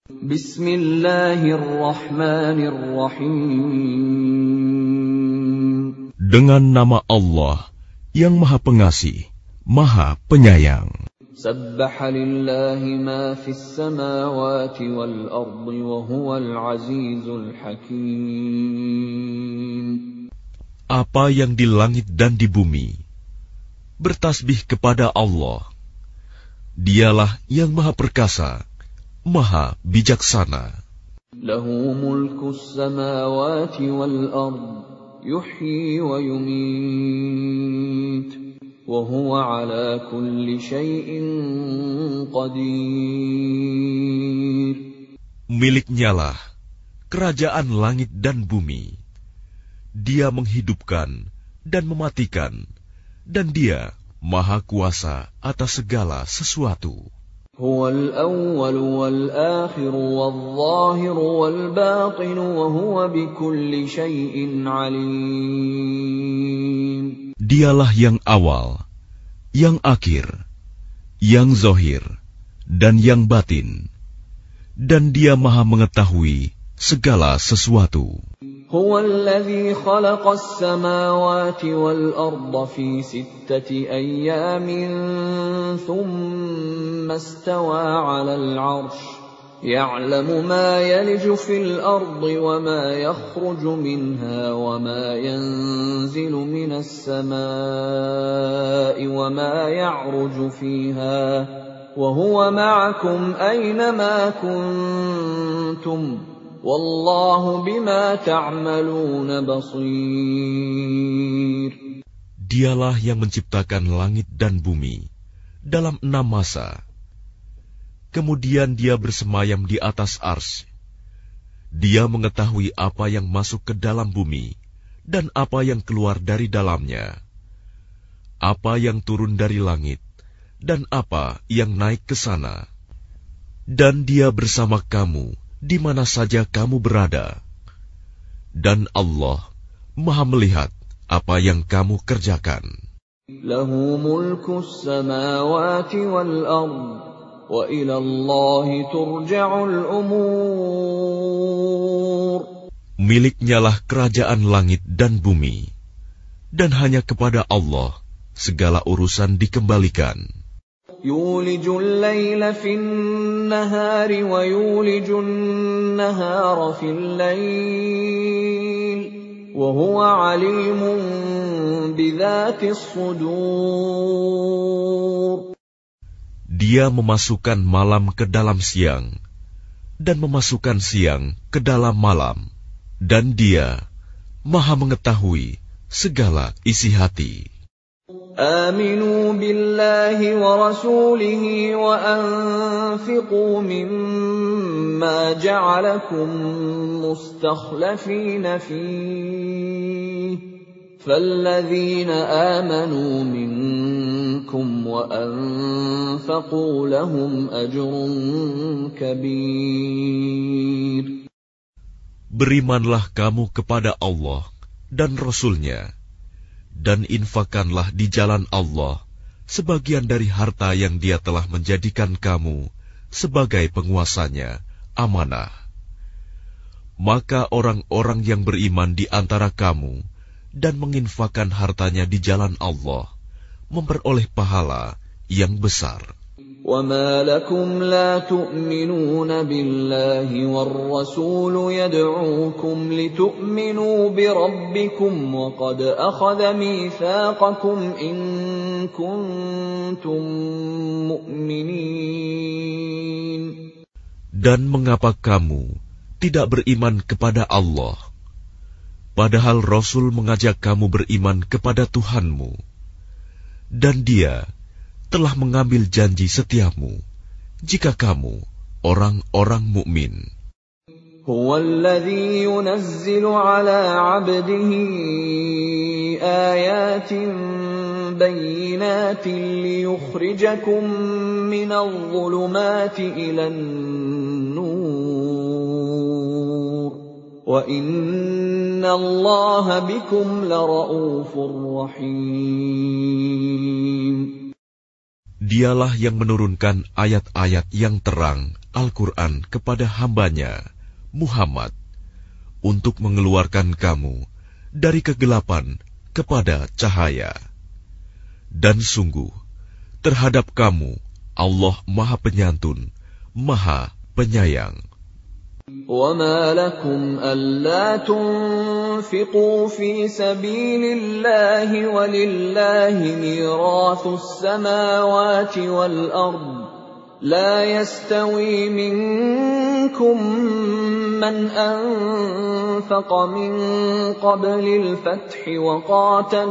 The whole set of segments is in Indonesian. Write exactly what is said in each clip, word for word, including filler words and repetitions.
Bismillahirrahmanirrahim. Dengan nama Allah yang Maha Pengasih, Maha Penyayang. Sabbaha lillahi ma fis samawati wal ardi wa huwal azizul hakim. Apa yang di langit dan di bumi bertasbih kepada Allah. Dialah yang Maha Perkasa, Maha Bijaksana. Lahu mulkus samawati wal ard, yuhyi wa yumit, wa huwa ala kulli syai'in qadir. Miliknyalah kerajaan langit dan bumi. Dia menghidupkan dan mematikan, dan Dia Maha Kuasa atas segala sesuatu. Huwal awwal wal akhir wal zahir wal batin wa huwa bikulli syai'in alim. Dialah yang awal, yang akhir, yang zahir, dan yang batin, dan Dia Maha mengetahui segala sesuatu. هو الذي خلق السماوات والأرض في ستة أيام ثم استوى على العرش يعلم ما يلج في الأرض وما يخرج منها وما ينزل من السماء وما يعرج فيها وهو معكم أينما كنتم Wallahu bima ta'maluna basir. Dialah yang menciptakan langit dan bumi dalam enam masa. Kemudian Dia bersemayam di atas arsy. Dia mengetahui apa yang masuk ke dalam bumi dan apa yang keluar dari dalamnya, apa yang turun dari langit dan apa yang naik ke sana. Dan Dia bersama kamu di mana saja kamu berada. Dan Allah Maha melihat apa yang kamu kerjakan. Lahu mulkus samawati wal ard, wa ila Allahi turja'ul umur. Miliknyalah kerajaan langit dan bumi, dan hanya kepada Allah segala urusan dikembalikan. يولج الليل في النهار ويولج النهار في الليل وهو عليم بذات الصدور. Dia memasukkan malam ke dalam siang dan memasukkan siang ke dalam malam, dan Dia Maha mengetahui segala isi hati. آمنوا بالله ورسوله وأنفقوا مما جعلكم مستخلفين فيه فالذين آمنوا منكم وأنفقوا لهم أجر كبير. Berimanlah kamu kepada Allah dan Rasul-Nya, dan infakkanlah di jalan Allah sebagian dari harta yang Dia telah menjadikan kamu sebagai penguasanya, amanah. Maka orang-orang yang beriman di antara kamu dan menginfakkan hartanya di jalan Allah memperoleh pahala yang besar. وَمَا لَكُمْ لَا تُؤْمِنُونَ بِاللَّهِ وَالرَّسُولُ يَدْعُوكُمْ لِتُؤْمِنُوا بِرَبِّكُمْ وَقَدْ أَخَذَ مِيثَاقَكُمْ إِن كُنتُم مُّؤْمِنِينَ. Dan mengapa kamu tidak beriman kepada Allah, padahal Rasul mengajak kamu beriman kepada Tuhanmu, dan Dia telah mengambil janji setiamu jika kamu orang-orang mukmin. Huwa alladhi yunazzilu ala 'abdihi ayatin bayyinatin liyukhrijakum minadh dhulumati ilan nur wa inna Allaha bikum lara'ufur rahim. Dialah yang menurunkan ayat-ayat yang terang Al-Quran kepada hambanya, Muhammad, untuk mengeluarkan kamu dari kegelapan kepada cahaya. Dan sungguh, terhadap kamu Allah Maha Penyantun, Maha Penyayang. وَمَا لَكُمْ أَلَّا تُنْفِقُوا فِي سَبِيلِ اللَّهِ وَلِلَّهِ مِيرَاثُ السَّمَاوَاتِ وَالْأَرْضِ لَا يَسْتَوِي مِنكُم مَّنْ أَنفَقَ مِن قَبْلِ الْفَتْحِ وَقَاتَلَ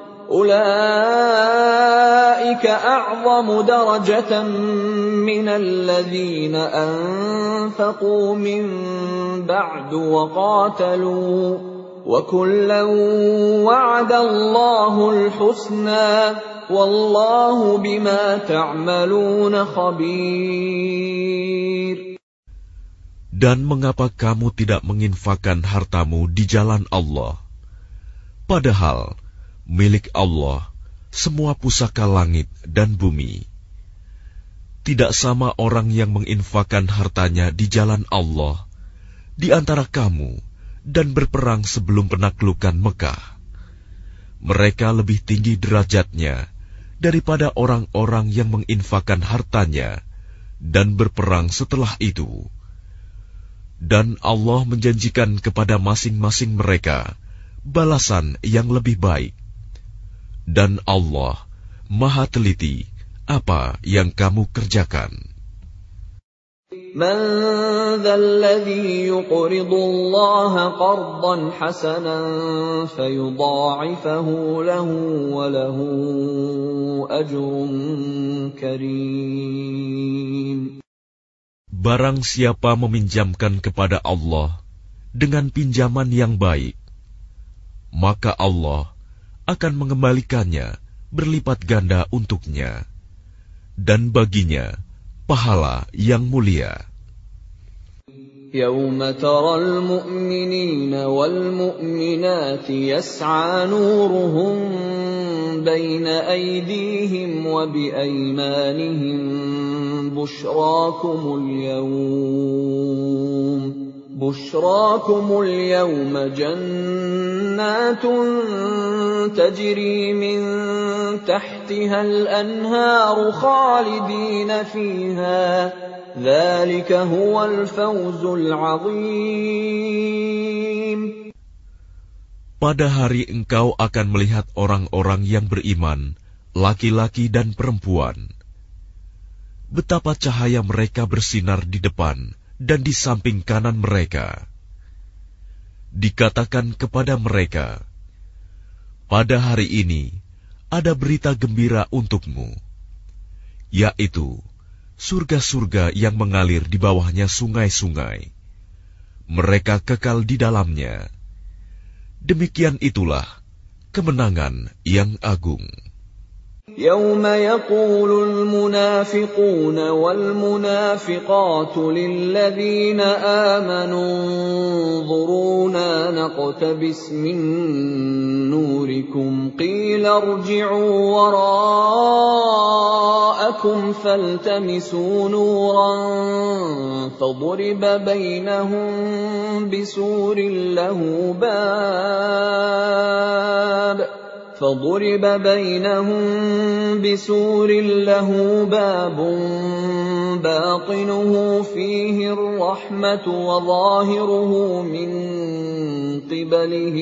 أُولَئِكَ أَعْظَمُ دَرَجَةً مِّنَ الَّذِينَ أَنفَقُوا مِن بَعْدُ وَقَاتَلُوا وَكُلًّا وَعَدَ اللَّهُ الْحُسْنَى وَاللَّهُ بِمَا تَعْمَلُونَ خَبِيرٌ. Dan mengapa kamu tidak menginfakkan hartamu di jalan Allah? Padahal milik Allah semua pusaka langit dan bumi. Tidak sama orang yang menginfakkan hartanya di jalan Allah di antara kamu dan berperang sebelum penaklukan Mekah. Mereka lebih tinggi derajatnya daripada orang-orang yang menginfakkan hartanya dan berperang setelah itu. Dan Allah menjanjikan kepada masing-masing mereka balasan yang lebih baik. Dan Allah Maha teliti apa yang kamu kerjakan. مَنْ ذَا الَّذِي يُقْرِضُ اللَّهَ قَرْضًا حَسَنًا فَيُضَاعِفَهُ لَهُ وَلَهُ أَجْرٌ كَرِيمٌ. Barang siapa meminjamkan kepada Allah dengan pinjaman yang baik, maka Allah akan mengembalikannya berlipat ganda untuknya, dan baginya pahala yang mulia. يَوْمَ تَرَى الْمُؤْمِنِينَ وَالْمُؤْمِنَاتِ يَسْعَى نُورُهُم بَيْنَ أَيْدِيهِمْ وَبِأَيْمَانِهِمْ بُشْرَاكُمُ الْيَوْمَ بُشْرَاكُمُ الْيَوْمَ جَنَّاتٌ تَجْرِي مِن تَحْتِهَا الْأَنْهَارُ خَالِدِينَ فِيهَا ذَلِكَ هُوَ الْفَوْزُ الْعَظِيمُ. Pada hari engkau akan melihat orang-orang yang beriman, laki-laki dan perempuan. Betapa cahaya mereka bersinar di depan dan di samping kanan mereka. Dikatakan kepada mereka, pada hari ini ada berita gembira untukmu, yaitu surga-surga yang mengalir di bawahnya sungai-sungai. Mereka kekal di dalamnya. Demikian itulah kemenangan yang agung. يَوْمَ يَقُولُ الْمُنَافِقُونَ وَالْمُنَافِقَاتُ لِلَّذِينَ آمَنُوا انظُرُونَا نَقْتَبِسْ مِن نُّورِكُمْ قِيلَ ارْجِعُوا وَرَاءَكُمْ فَالْتَمِسُوا نُورًا فَضُرِبَ بَيْنَهُم بِسُورٍ لَّهُ بَابٌ فَضُرِبَ بَيْنَهُم بِسُورٍ لَّهُ بَابٌ بَاطِنُهُ فِيهِ الرَّحْمَةُ وَظَاهِرُهُ مِن قِبَلِهِ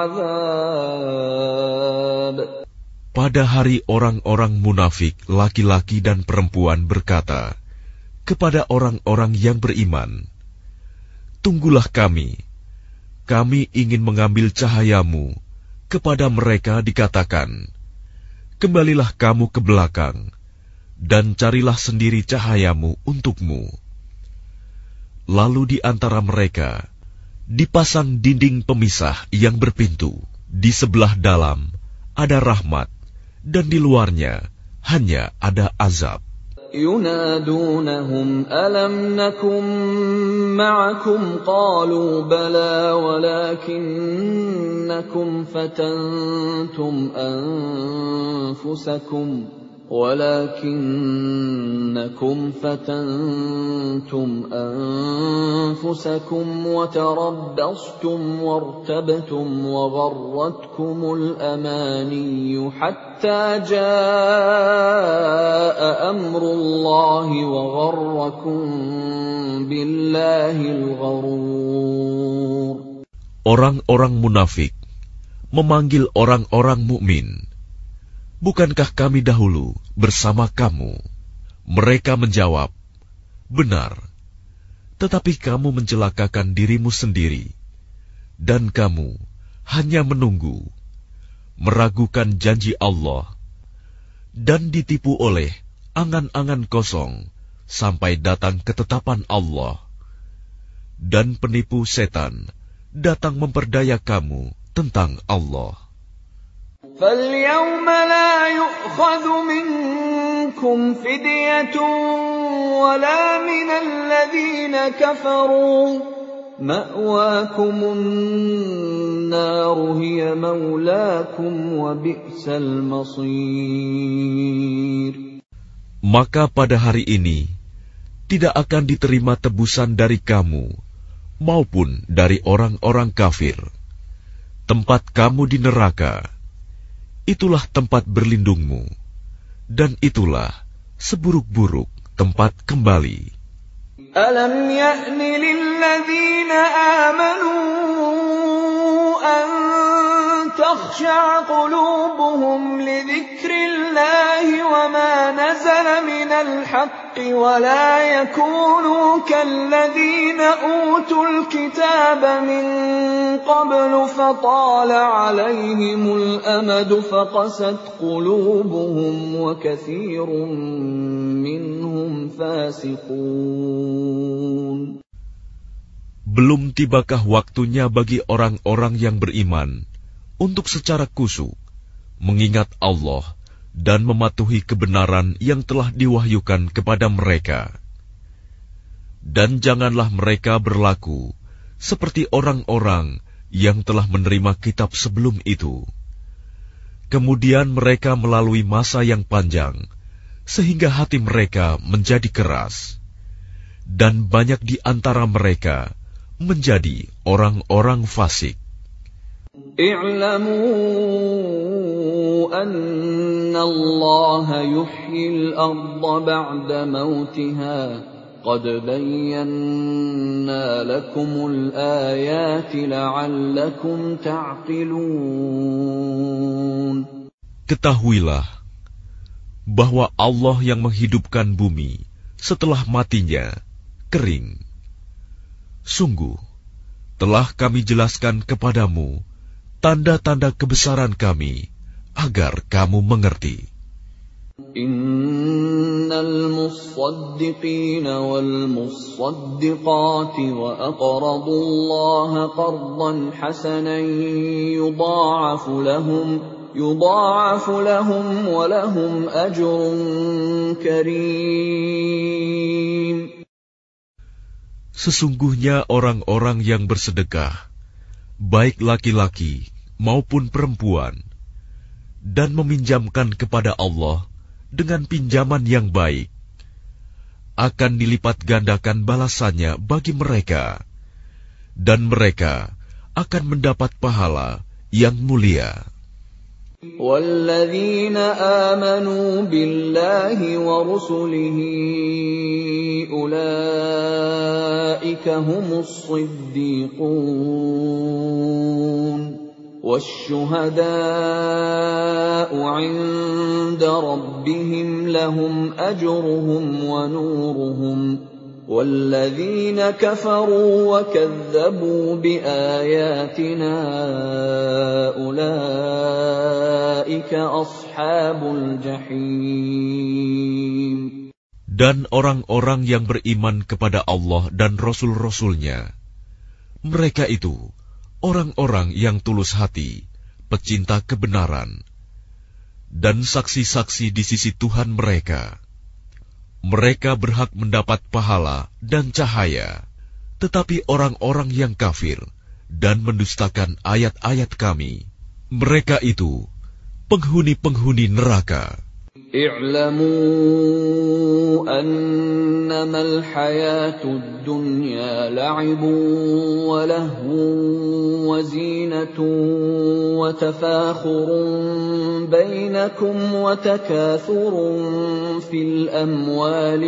الْعَذَابُ. Pada hari orang-orang munafik, laki-laki dan perempuan berkata kepada orang-orang yang beriman, "Tunggulah kami, kami ingin mengambil cahayamu." Kepada mereka dikatakan, kembalilah kamu ke belakang, dan carilah sendiri cahayamu untukmu. Lalu di antara mereka dipasang dinding pemisah yang berpintu. Di sebelah dalam ada rahmat, dan di luarnya hanya ada azab. يُنَادُونَهُمْ أَلَمْ نَكُن مَّعَكُمْ قَالُوا بَلَىٰ وَلَٰكِنَّكُمْ فَتَنتُمْ أَنفُسَكُمْ ولكنكم فتنتم أنفسكم وتربصتم وارتبتم وغرتكم الأماني حتى جاء أمر الله وغركم بالله الغرور. Orang-orang munafik memanggil orang-orang mukmin, "Bukankah kami dahulu bersama kamu?" Mereka menjawab, "Benar, tetapi kamu mencelakakan dirimu sendiri, dan kamu hanya menunggu, meragukan janji Allah, dan ditipu oleh angan-angan kosong sampai datang ketetapan Allah. Dan penipu setan datang memperdaya kamu tentang Allah." فَالْيَوْمَ لَا يُؤْخَذُ مِنكُمْ فِدْيَةٌ وَلَا مِنَ الَّذِينَ كَفَرُوا مَأْوَاكُمُ النَّارُ هِيَ مَوْلَاكُمْ وَبِئْسَ الْمَصِيرُ. Maka pada hari ini tidak akan diterima tebusan dari kamu maupun dari orang-orang kafir. Tempat kamu di neraka, itulah tempat berlindungmu, dan itulah seburuk-buruk tempat kembali. Alam ya'ni lilladzina amanu an takhsha'a qulubuhum li dzikrillahi wa ma nazala minal haqqi wa la yakunu kalladzina utul kitaba min qablu fatala 'alayhimul amadu faqasat qulubuhum wa katsirun minhum fasiqun. Belum tibakah waktunya bagi orang-orang yang beriman untuk secara khusyuk mengingat Allah dan mematuhi kebenaran yang telah diwahyukan kepada mereka. Dan janganlah mereka berlaku seperti orang-orang yang telah menerima kitab sebelum itu. Kemudian mereka melalui masa yang panjang, sehingga hati mereka menjadi keras. Dan banyak di antara mereka menjadi orang-orang fasik. I'lamu anna Allah yuhyil arda ba'da mautiha qad bayyana lakumul ayati la'allakum ta'qilun. Ketahuilah bahwa Allah yang menghidupkan bumi setelah matinya kering. Sungguh, telah kami jelaskan kepadamu tanda-tanda kebesaran kami agar kamu mengerti. Innal musaddiqina wal musaddiqati wa aqradu Allah qardan hasanan yudha'afu lahum yudha'afu lahum wa lahum ajrun karim. Sesungguhnya orang-orang yang bersedekah, baik laki-laki maupun perempuan, dan meminjamkan kepada Allah dengan pinjaman yang baik, akan dilipat gandakan balasannya bagi mereka, dan mereka akan mendapat pahala yang mulia. وَالَّذِينَ آمَنُوا بِاللَّهِ وَرُسُلِهِ أُولَئِكَ هُمُ الصِّدِّيقُونَ وَالشُّهَدَاءُ عِندَ رَبِّهِمْ لَهُمْ أَجْرُهُمْ وَنُورُهُمْ وَالَّذِينَ كَفَرُوا وَكَذَّبُوا بِآيَاتِنَا أُولَئِكَ أَصْحَابُ الْجَحِيمِ. Dan orang-orang yang beriman kepada Allah dan Rasul-Rasulnya, mereka itu orang-orang yang tulus hati, pecinta kebenaran, dan saksi-saksi di sisi Tuhan mereka. Mereka berhak mendapat pahala dan cahaya, tetapi orang-orang yang kafir dan mendustakan ayat-ayat kami, mereka itu penghuni-penghuni neraka. اعلموا أنما الحياة الدنيا لعب ولهو وزينة وتفاخر بينكم وتكاثر في الأموال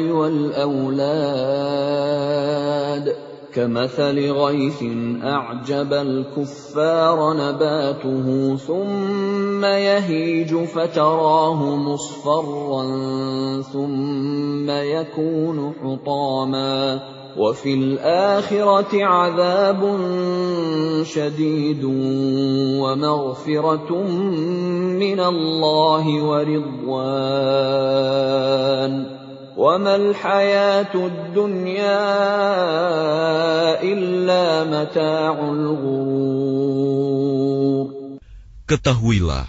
والأولاد كمثل غيث أعجب الكفار نباته ثم يهيج فتراه مصفرا ثم يكون حطاما وفي الآخرة عذاب شديد ومغفرة من الله ورضوان وما الحياة الدنيا إلا متاع الغرور. Ketahuilah,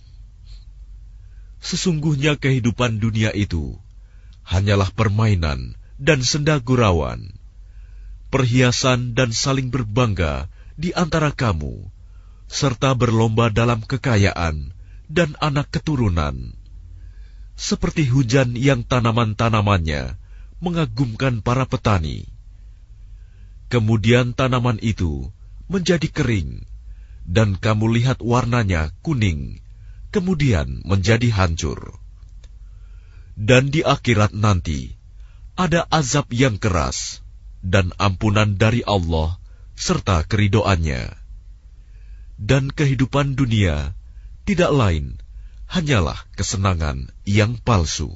sesungguhnya kehidupan dunia itu hanyalah permainan dan senda gurauan, perhiasan dan saling berbangga di antara kamu, serta berlomba dalam kekayaan dan anak keturunan. Seperti hujan yang tanaman-tanamannya mengagumkan para petani. Kemudian tanaman itu menjadi kering, dan kamu lihat warnanya kuning, kemudian menjadi hancur. Dan di akhirat nanti, ada azab yang keras, dan ampunan dari Allah, serta keridoannya. Dan kehidupan dunia tidak lain hanyalah kesenangan yang palsu.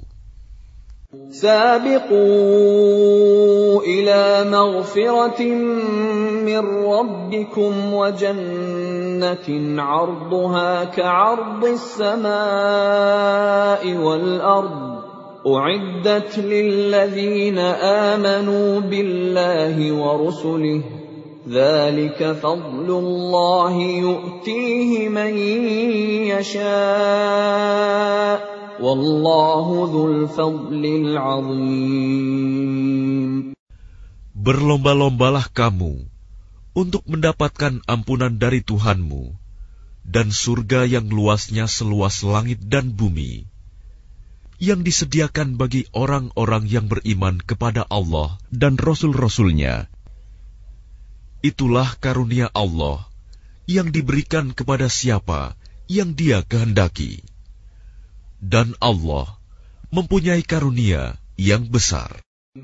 سابقوا إلى مغفرة من ربكم وجنة عرضها كعرض السماء والأرض أعدت للذين آمنوا بالله ورسله ذلك فضل الله يؤتيه من يشاء والله ذو الفضل العظيم. Berlomba-lombalah kamu untuk mendapatkan ampunan dari Tuhanmu dan surga yang luasnya seluas langit dan bumi, yang disediakan bagi orang-orang yang beriman kepada Allah dan Rasul-Rasulnya. Itulah karunia Allah yang diberikan kepada siapa yang Dia kehendaki. Dan Allah mempunyai karunia yang besar.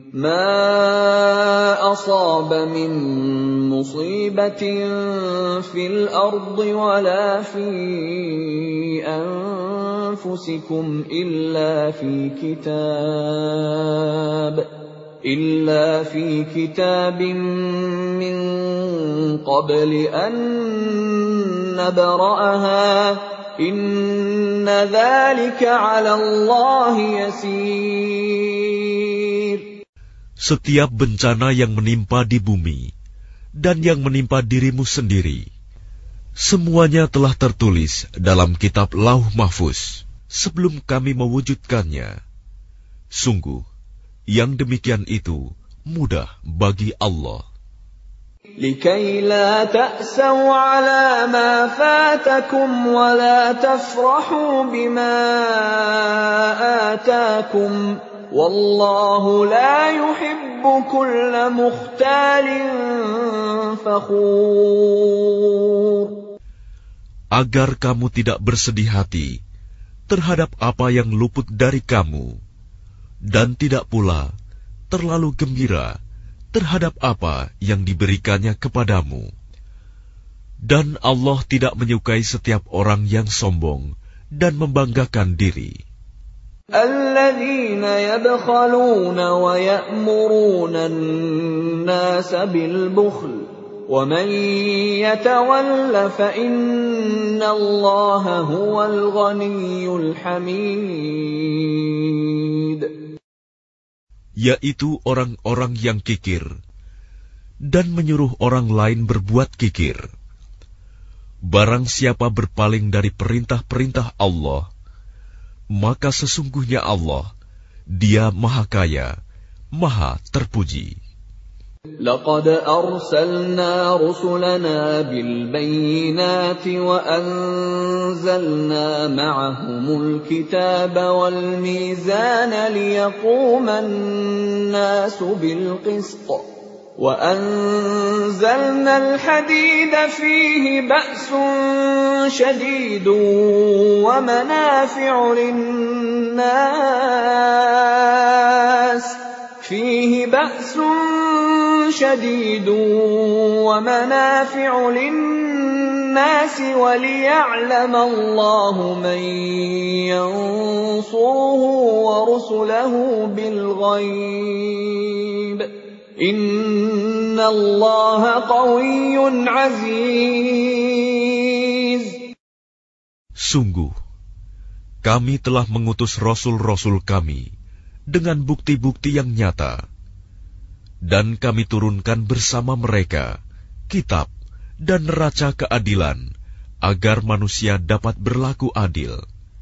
ما أصاب من مصيبة في الأرض ولا في أنفسكم إلا في كتاب إلا في كتاب من قبل أن نبرأها إن ذلك على الله يسير. Setiap bencana yang menimpa di bumi dan yang menimpa dirimu sendiri, semuanya telah tertulis dalam kitab Lauh Mahfuz sebelum kami mewujudkannya. Sungguh, yang demikian itu mudah bagi Allah. لكي لا تأسوا على ما فاتكم ولا تفرحوا بما آتاكم والله لا يحب كل مختال فخور. Agar kamu tidak bersedih hati terhadap apa yang luput dari kamu, dan tidak pula terlalu gembira terhadap apa yang diberikannya kepadamu. Dan Allah tidak menyukai setiap orang yang sombong dan membanggakan diri. الذين يبخلون ويأمرون الناس بالبخل ومن يتول فإن الله هو الغني الحميد. Yaitu orang-orang yang kikir dan menyuruh orang lain berbuat kikir. Barang siapa berpaling dari perintah-perintah Allah, maka sesungguhnya Allah, Dia Maha Kaya, Maha Terpuji. لقد أرسلنا رسلنا بالبينات وأنزلنا معهم الكتاب والميزان ليقوم الناس بالقسط وأنزلنا الحديد فيه بأس شديد ومنافع للناس فيه بأس شديد ومنافع للناس وليعلم الله من ينصره ورسله بالغيب إن الله قوي عزيز. Sungguh, kami telah mengutus rasul-rasul kami dengan bukti-bukti yang nyata, dan kami turunkan bersama mereka kitab dan neraca keadilan agar manusia dapat berlaku adil.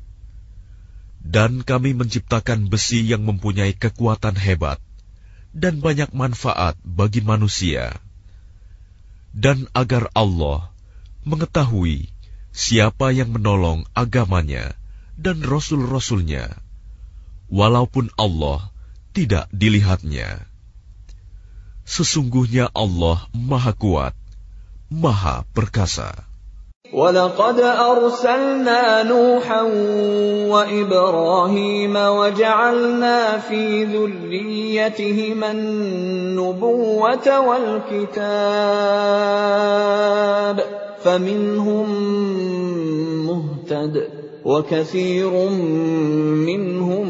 Dan kami menciptakan besi yang mempunyai kekuatan hebat dan banyak manfaat bagi manusia, dan agar Allah mengetahui siapa yang menolong agamanya dan rasul-rasulnya, walaupun Allah tidak dilihatnya. Sesungguhnya Allah Maha Kuat, Maha Perkasa. وَلَقَدْ أَرْسَلْنَا نُوحًا وَإِبْرَاهِيمَ وَجَعَلْنَا فِي ذُرِّيَّتِهِمَا النُّبُوَّةَ وَالْكِتَابَ فَمِنْهُم مُّهْتَدٍ وَكَثِيرٌ مِّنْهُمْ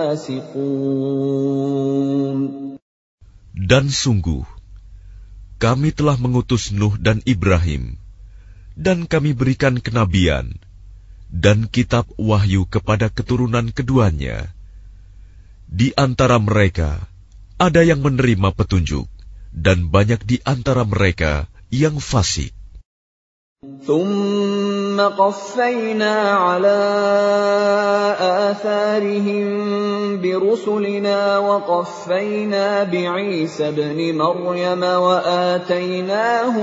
فَاسِقُونَ. Dan sungguh, kami telah mengutus Nuh dan Ibrahim, dan kami berikan kenabian dan kitab wahyu kepada keturunan keduanya. Di antara mereka ada yang menerima petunjuk, dan banyak di antara mereka yang fasik. ثُمَّ قَفَّيْنَا عَلَى آثَارِهِم بِرُسُلِنَا وَقَفَّيْنَا بِعِيسَى ابْنِ مَرْيَمَ وَآتَيْنَاهُ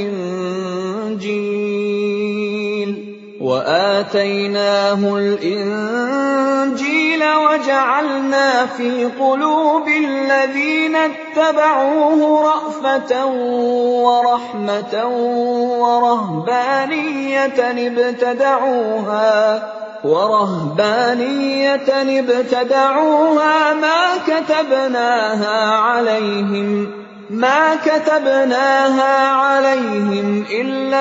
الْإِنجِيلَ وَآتَيْنَاهُ الْإِنجِيلَ وَجَعَلْنَا فِي قُلُوبِ الَّذِينَ اتَّبَعُوهُ رَأْفَةً وَرَحْمَةً وَرَهْبَانِيَّةً ابْتَدَعُوهَا وَرَهْبَانِيَّةً ابْتَدَعُوهَا مَا كَتَبْنَاهَا عَلَيْهِمْ ما كتبناها عليهم إلا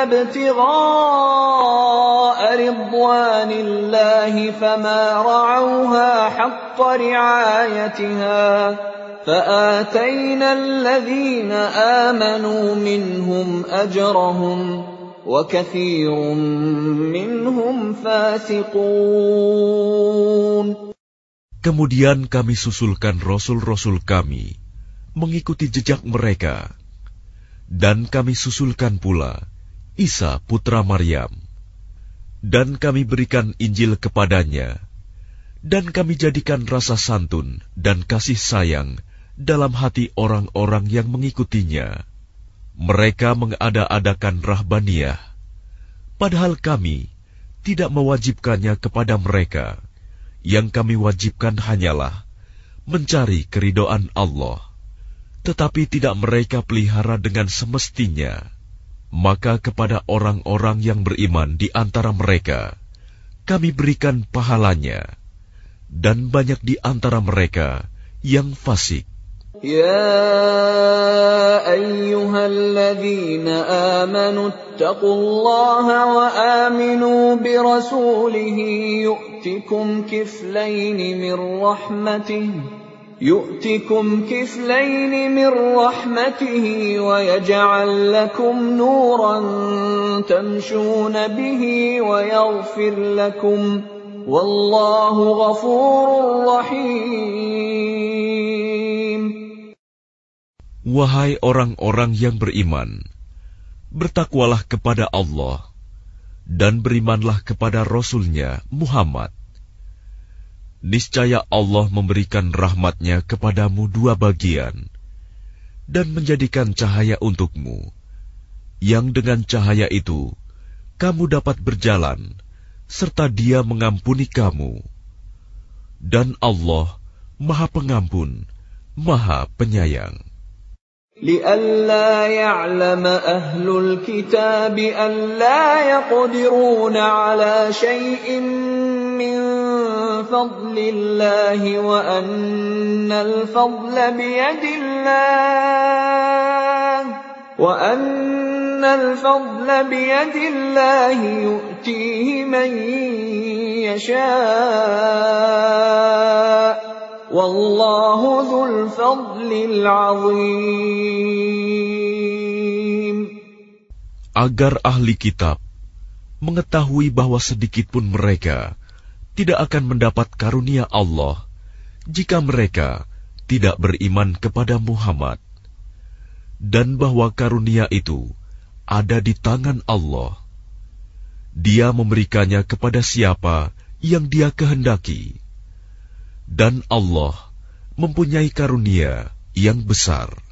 ابتغاء رضوان الله فما رعوها حق رعايتها فآتينا الذين آمنوا منهم أجرهم وكثير منهم فاسقون. Kemudian kami susulkan rasul-rasul kami mengikuti jejak mereka, dan kami susulkan pula Isa putra Maryam, dan kami berikan Injil kepadanya, dan kami jadikan rasa santun dan kasih sayang dalam hati orang-orang yang mengikutinya. Mereka mengada-adakan rahbaniyah, padahal kami tidak mewajibkannya kepada mereka. Yang kami wajibkan hanyalah mencari keridhaan Allah. Tetapi tidak mereka pelihara dengan semestinya. Maka kepada orang-orang yang beriman di antara mereka, kami berikan pahalanya, dan banyak di antara mereka yang fasik. Ya ayyuhalladzina amanu ittaqullaha wa aminu birasulihi yu'tikum kiflaini min rahmatihi يؤتكم كفلين من رحمته ويجعل لكم نورا تمشون به ويغفر لكم والله غفور رحيم. Wahai orang-orang yang beriman, bertakwalah kepada Allah dan berimanlah kepada Rasul-Nya Muhammad. Niscaya Allah memberikan rahmat-Nya kepadamu dua bagian, dan menjadikan cahaya untukmu, yang dengan cahaya itu kamu dapat berjalan, serta Dia mengampuni kamu. Dan Allah Maha Pengampun, Maha Penyayang. لئلا يعلم أهل الكتاب ألا يقدرون على شيء من فضل الله وأن الفضل بيد الله وأن الفضل بيد الله يؤتيه من يشاء والله ذو الفضل العظيم. Agar ahli kitab mengetahui bahwa sedikitpun mereka tidak akan mendapat karunia Allah jika mereka tidak beriman kepada Muhammad, dan bahwa karunia itu ada di tangan Allah. Dia memberikannya kepada siapa yang Dia kehendaki, dan Allah mempunyai karunia yang besar.